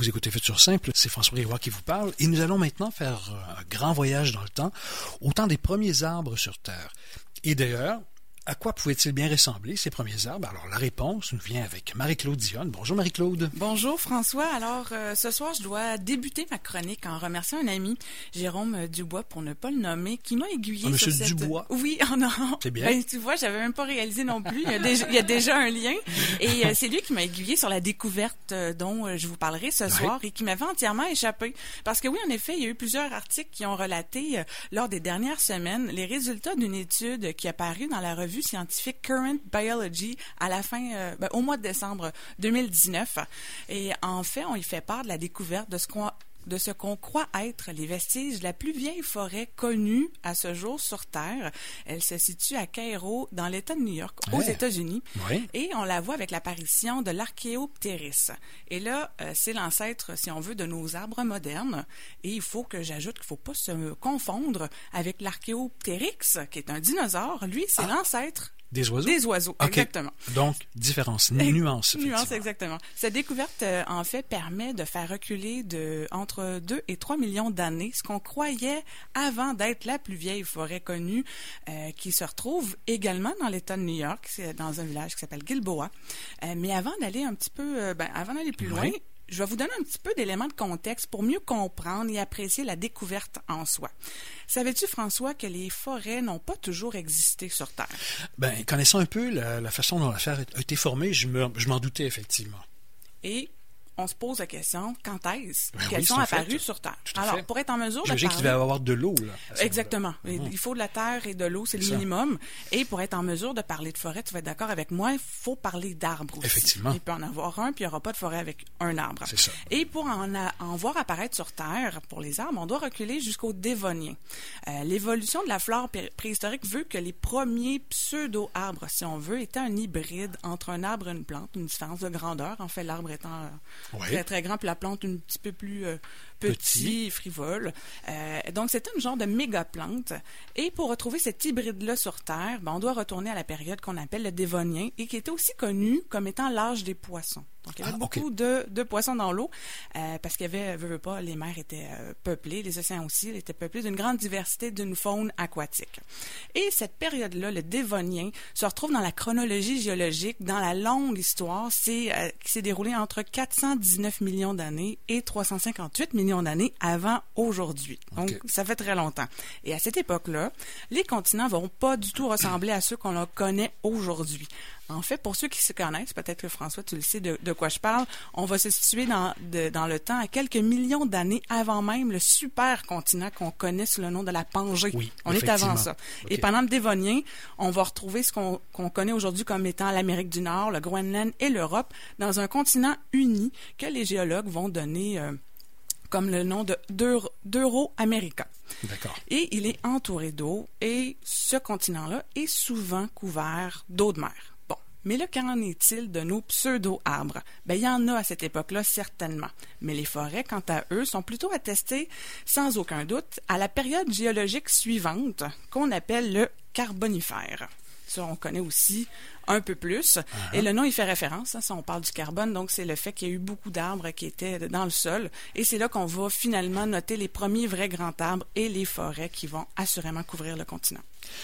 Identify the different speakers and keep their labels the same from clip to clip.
Speaker 1: Vous écoutez Futur Simple, c'est François Rivoire qui vous parle et nous allons maintenant faire un grand voyage dans le temps, au temps des premiers arbres sur Terre. Et d'ailleurs, à quoi pouvaient-ils bien ressembler ces premiers arbres? Alors la réponse nous vient avec Marie-Claude Dionne. Bonjour Marie-Claude.
Speaker 2: Bonjour François. Alors ce soir, je dois débuter ma chronique en remerciant un ami, Jérôme Dubois, pour ne pas le nommer, qui m'a aiguillé
Speaker 1: Monsieur
Speaker 2: sur cette...
Speaker 1: Dubois?
Speaker 2: Oui, non.
Speaker 1: C'est bien.
Speaker 2: Ben, tu vois, j'avais même pas réalisé non plus. Il y a déjà un lien. Et c'est lui qui m'a aiguillé sur la découverte dont je vous parlerai ce soir et qui m'avait entièrement échappé. Parce que oui, en effet, il y a eu plusieurs articles qui ont relaté lors des dernières semaines les résultats d'une étude qui a paru dans la revue scientifique Current Biology à la fin, au mois de décembre 2019. Et en fait, on y fait part de la découverte de ce qu'on croit être les vestiges de la plus vieille forêt connue à ce jour sur Terre. Elle se situe à Cairo, dans l'État de New York, aux États-Unis.
Speaker 1: Oui.
Speaker 2: Et on la voit avec l'apparition de l'Archéoptéris. Et là, c'est l'ancêtre, si on veut, de nos arbres modernes. Et il faut que j'ajoute qu'il ne faut pas se confondre avec l'Archéoptérix, qui est un dinosaure. Lui, c'est l'ancêtre
Speaker 1: des oiseaux?
Speaker 2: Des oiseaux,
Speaker 1: okay.
Speaker 2: Exactement.
Speaker 1: Donc, différence, nuance.
Speaker 2: Nuance, exactement. Cette découverte, en fait, permet de faire reculer entre 2 et 3 millions d'années ce qu'on croyait avant d'être la plus vieille forêt connue, qui se retrouve également dans l'État de New York, c'est dans un village qui s'appelle Gilboa. Mais avant d'aller un petit peu, avant d'aller plus loin, je vais vous donner un petit peu d'éléments de contexte pour mieux comprendre et apprécier la découverte en soi. Savais-tu, François, que les forêts n'ont pas toujours existé sur Terre?
Speaker 1: Ben, connaissant un peu la façon dont l'affaire a été formée, je m'en doutais effectivement.
Speaker 2: Et on se pose la question, quand est-ce qu'elles sont apparues sur Terre? Alors, pour être en mesure de parler...
Speaker 1: J'imagine qu'il va y avoir de l'eau, là.
Speaker 2: Exactement. Il faut de la terre et de l'eau, c'est le minimum. Et pour être en mesure de parler de forêt, tu vas être d'accord avec moi, il faut parler d'arbres aussi.
Speaker 1: Effectivement.
Speaker 2: Il peut en avoir un, puis il n'y aura pas de forêt avec un arbre.
Speaker 1: C'est ça.
Speaker 2: Et pour en voir apparaître sur Terre, pour les arbres, on doit reculer jusqu'au Dévonien. L'évolution de la flore préhistorique veut que les premiers pseudo-arbres, si on veut, étaient un hybride entre un arbre et une plante, une différence de grandeur. En fait, l'arbre étant... très, très grand, puis la plante un petit peu plus petit, frivole. Donc, c'était un genre de méga-plante. Et pour retrouver cet hybride-là sur Terre, on doit retourner à la période qu'on appelle le Dévonien et qui était aussi connu comme étant l'âge des poissons. Donc, il y avait beaucoup de poissons dans l'eau parce qu'il y avait, veux pas, les mers étaient peuplées, les océans aussi, ils étaient peuplés d'une grande diversité d'une faune aquatique. Et cette période-là, le Dévonien, se retrouve dans la chronologie géologique, dans la longue histoire, qui s'est déroulée entre 419 millions d'années et 358 millions d'années avant aujourd'hui. Donc, ça fait très longtemps. Et à cette époque-là, les continents vont pas du tout ressembler à ceux qu'on connaît aujourd'hui. En fait, pour ceux qui se connaissent, peut-être que François, tu le sais de quoi je parle, on va se situer dans le temps à quelques millions d'années avant même le supercontinent qu'on connaît sous le nom de la Pangée.
Speaker 1: Oui,
Speaker 2: on est avant ça. Et pendant le Dévonien, on va retrouver ce qu'on connaît aujourd'hui comme étant l'Amérique du Nord, le Groenland et l'Europe dans un continent uni que les géologues vont donner comme le nom d'Euro-América.
Speaker 1: D'accord.
Speaker 2: Et il est entouré d'eau et ce continent-là est souvent couvert d'eau de mer. Mais là, qu'en est-il de nos pseudo-arbres? Il y en a à cette époque-là, certainement. Mais les forêts, quant à eux, sont plutôt attestées, sans aucun doute, à la période géologique suivante, qu'on appelle le Carbonifère. Ça, on connaît aussi un peu plus. Et le nom, il fait référence, ça, on parle du carbone, donc c'est le fait qu'il y a eu beaucoup d'arbres qui étaient dans le sol. Et c'est là qu'on va finalement noter les premiers vrais grands arbres et les forêts qui vont assurément couvrir le continent.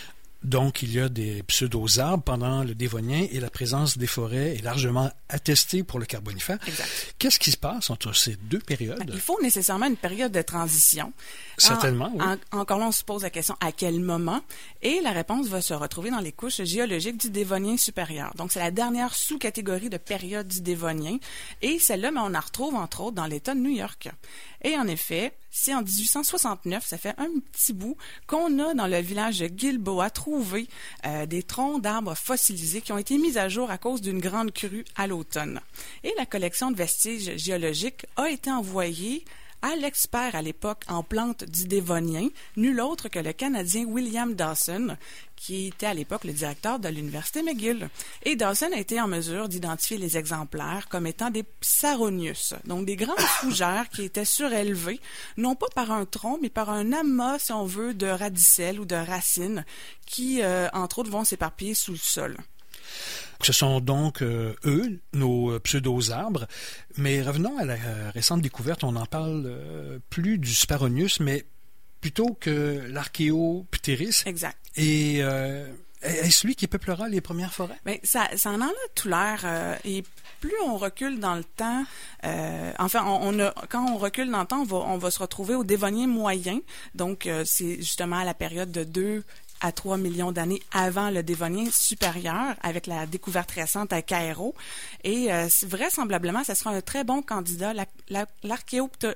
Speaker 1: Donc, il y a des pseudo-arbres pendant le Dévonien et la présence des forêts est largement attestée pour le Carbonifère.
Speaker 2: Exact.
Speaker 1: Qu'est-ce qui se passe entre ces deux périodes?
Speaker 2: Il faut nécessairement une période de transition.
Speaker 1: Certainement, oui.
Speaker 2: Encore là, on se pose la question à quel moment? Et la réponse va se retrouver dans les couches géologiques du Dévonien supérieur. Donc, c'est la dernière sous-catégorie de période du Dévonien. Et celle-là, on la retrouve, entre autres, dans l'État de New York. Et en effet, c'est en 1869, ça fait un petit bout, qu'on a dans le village de Gilboa trouvé des troncs d'arbres fossilisés qui ont été mis à jour à cause d'une grande crue à l'automne. Et la collection de vestiges géologiques a été envoyée à l'expert à l'époque en plantes du Dévonien, nul autre que le Canadien William Dawson, qui était à l'époque le directeur de l'Université McGill. Et Dawson a été en mesure d'identifier les exemplaires comme étant des Psaronius, donc des grandes fougères qui étaient surélevées, non pas par un tronc, mais par un amas, si on veut, de radicelles ou de racines qui, entre autres, vont s'éparpiller sous le sol.
Speaker 1: Ce sont donc eux, nos pseudo-arbres. Mais revenons à la récente découverte, on n'en parle plus du Sparonius, mais plutôt que l'Archéoptéris.
Speaker 2: Exact.
Speaker 1: Et est-ce lui qui peuplera les premières forêts?
Speaker 2: Bien, ça en a tout l'air. Et plus on recule dans le temps, quand on recule dans le temps, on va se retrouver au Dévonien moyen. Donc, c'est justement à la période de 2 à 3 millions d'années avant le Dévonien supérieur, avec la découverte récente à Cairo. Et vraisemblablement, ce sera un très bon candidat, l'Archéoptéris,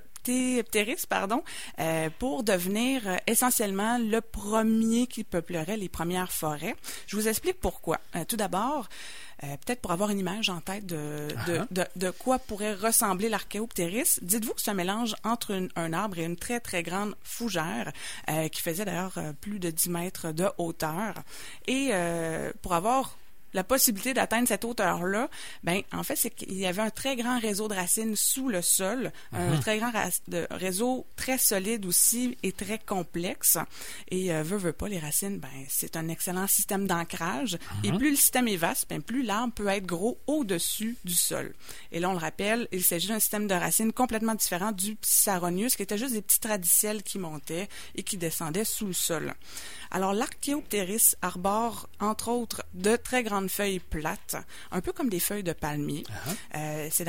Speaker 2: pour devenir essentiellement le premier qui peuplerait les premières forêts. Je vous explique pourquoi. Tout d'abord, peut-être pour avoir une image en tête de quoi pourrait ressembler l'Archéoptéris, dites-vous que c'est un mélange entre un arbre et une très, très grande fougère qui faisait d'ailleurs plus de 10 mètres de hauteur. Et pour avoir la possibilité d'atteindre cette hauteur-là, ben en fait, c'est qu'il y avait un très grand réseau de racines sous le sol, un très grand réseau très solide aussi et très complexe. Et veut pas, les racines, ben c'est un excellent système d'ancrage. Et plus le système est vaste, ben plus l'arbre peut être gros au-dessus du sol. Et là, on le rappelle, il s'agit d'un système de racines complètement différent du Psaronius, qui était juste des petits radicelles qui montaient et qui descendaient sous le sol. Alors, l'Archéoptéris arbore, entre autres, de très grandes feuilles plates, un peu comme des feuilles de palmier. C'est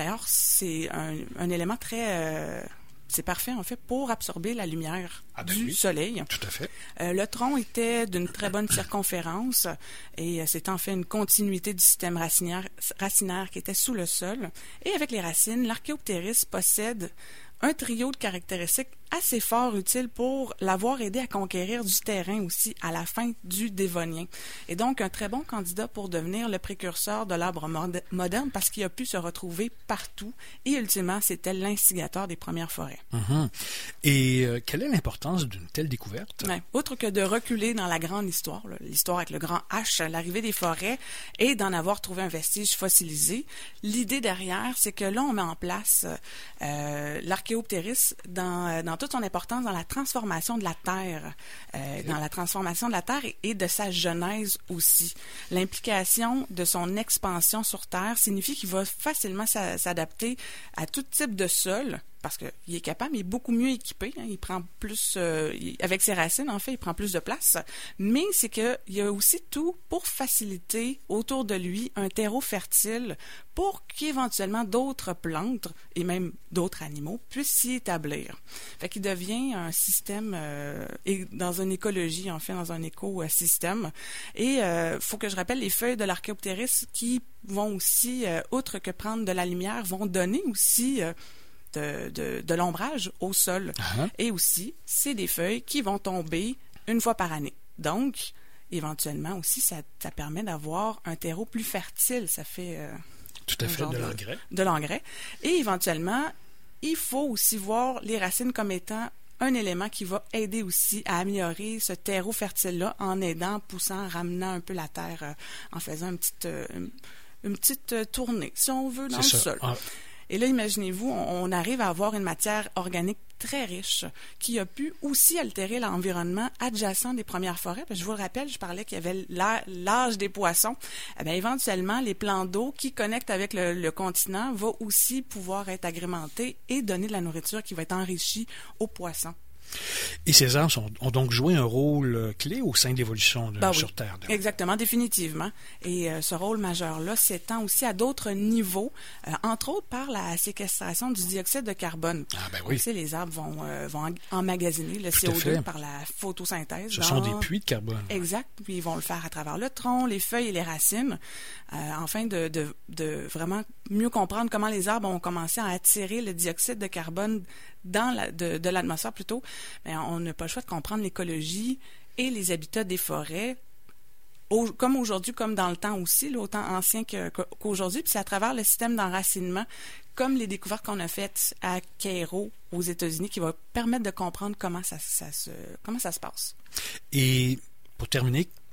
Speaker 2: un élément très... c'est parfait, en fait, pour absorber la lumière du soleil.
Speaker 1: Tout à fait.
Speaker 2: Le tronc était d'une très bonne circonférence et c'est en fait une continuité du système racinaire qui était sous le sol. Et avec les racines, l'Archéoptéris possède un trio de caractéristiques assez fort utile pour l'avoir aidé à conquérir du terrain aussi à la fin du Dévonien. Et donc, un très bon candidat pour devenir le précurseur de l'arbre moderne parce qu'il a pu se retrouver partout et ultimement, c'était l'instigateur des premières forêts.
Speaker 1: Et quelle est l'importance d'une telle découverte?
Speaker 2: Ouais. Outre que de reculer dans la grande histoire, l'histoire avec le grand H, l'arrivée des forêts et d'en avoir trouvé un vestige fossilisé, l'idée derrière, c'est que là, on met en place l'Archéoptéris dans toute son importance dans la transformation de la Terre, dans la transformation de la Terre et de sa genèse aussi. L'implication de son expansion sur Terre signifie qu'il va facilement s'adapter à tout type de sol, parce qu'il est capable, il est beaucoup mieux équipé, hein, il prend plus, avec ses racines, en fait, il prend plus de place, mais c'est qu'il y a aussi tout pour faciliter autour de lui un terreau fertile pour qu'éventuellement d'autres plantes et même d'autres animaux puissent s'y établir. Fait qu'il devient un système, dans une écologie, en fait, dans un écosystème. Et faut que je rappelle, les feuilles de l'Archéoptéris qui vont aussi, outre que prendre de la lumière, vont donner aussi... de l'ombrage au sol. Et aussi, c'est des feuilles qui vont tomber une fois par année. Donc, éventuellement aussi, ça permet d'avoir un terreau plus fertile. Ça fait...
Speaker 1: tout à fait, de l'engrais.
Speaker 2: De l'engrais. Et éventuellement, il faut aussi voir les racines comme étant un élément qui va aider aussi à améliorer ce terreau fertile-là en aidant, poussant, ramenant un peu la terre, en faisant une petite tournée, si on veut, dans le sol. Et là, imaginez-vous, on arrive à avoir une matière organique très riche qui a pu aussi altérer l'environnement adjacent des premières forêts. Parce que je vous le rappelle, je parlais qu'il y avait l'âge des poissons. Eh bien, éventuellement, les plans d'eau qui connectent avec le continent vont aussi pouvoir être agrémentés et donner de la nourriture qui va être enrichie aux poissons.
Speaker 1: Et ces arbres ont donc joué un rôle clé au sein de l'évolution sur Terre.
Speaker 2: Exactement, définitivement. Et ce rôle majeur-là s'étend aussi à d'autres niveaux, entre autres par la séquestration du dioxyde de carbone.
Speaker 1: Oui.
Speaker 2: Tu sais, les arbres vont emmagasiner le CO2 par la photosynthèse.
Speaker 1: Ce sont des puits de carbone.
Speaker 2: Exact. Puis ils vont le faire à travers le tronc, les feuilles et les racines, afin de vraiment mieux comprendre comment les arbres ont commencé à attirer le dioxyde de carbone de l'atmosphère plutôt. Mais on n'a pas le choix de comprendre l'écologie et les habitats des forêts, comme aujourd'hui, comme dans le temps aussi, là, autant ancien qu'aujourd'hui. Puis c'est à travers le système d'enracinement, comme les découvertes qu'on a faites à Cairo, aux États-Unis, qui va permettre de comprendre comment ça se passe.
Speaker 1: Et pour terminer,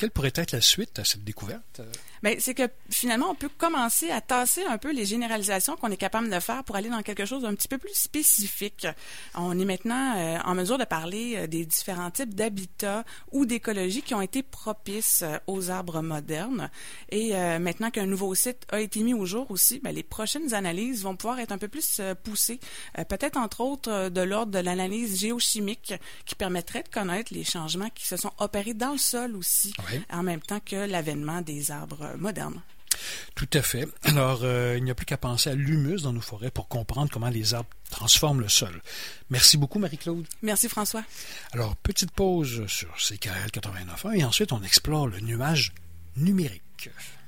Speaker 1: quelle pourrait être la suite à cette découverte?
Speaker 2: Bien, c'est que finalement, on peut commencer à tasser un peu les généralisations qu'on est capable de faire pour aller dans quelque chose d'un petit peu plus spécifique. On est maintenant en mesure de parler des différents types d'habitats ou d'écologie qui ont été propices aux arbres modernes. Et maintenant qu'un nouveau site a été mis au jour aussi, bien, les prochaines analyses vont pouvoir être un peu plus poussées. Peut-être entre autres de l'ordre de l'analyse géochimique qui permettrait de connaître les changements qui se sont opérés dans le sol aussi,
Speaker 1: Oui.
Speaker 2: en même temps que l'avènement des arbres modernes.
Speaker 1: Tout à fait. Alors, il n'y a plus qu'à penser à l'humus dans nos forêts pour comprendre comment les arbres transforment le sol. Merci beaucoup, Marie-Claude.
Speaker 2: Merci, François.
Speaker 1: Alors, petite pause sur CKRL 89.1 et ensuite on explore le nuage numérique.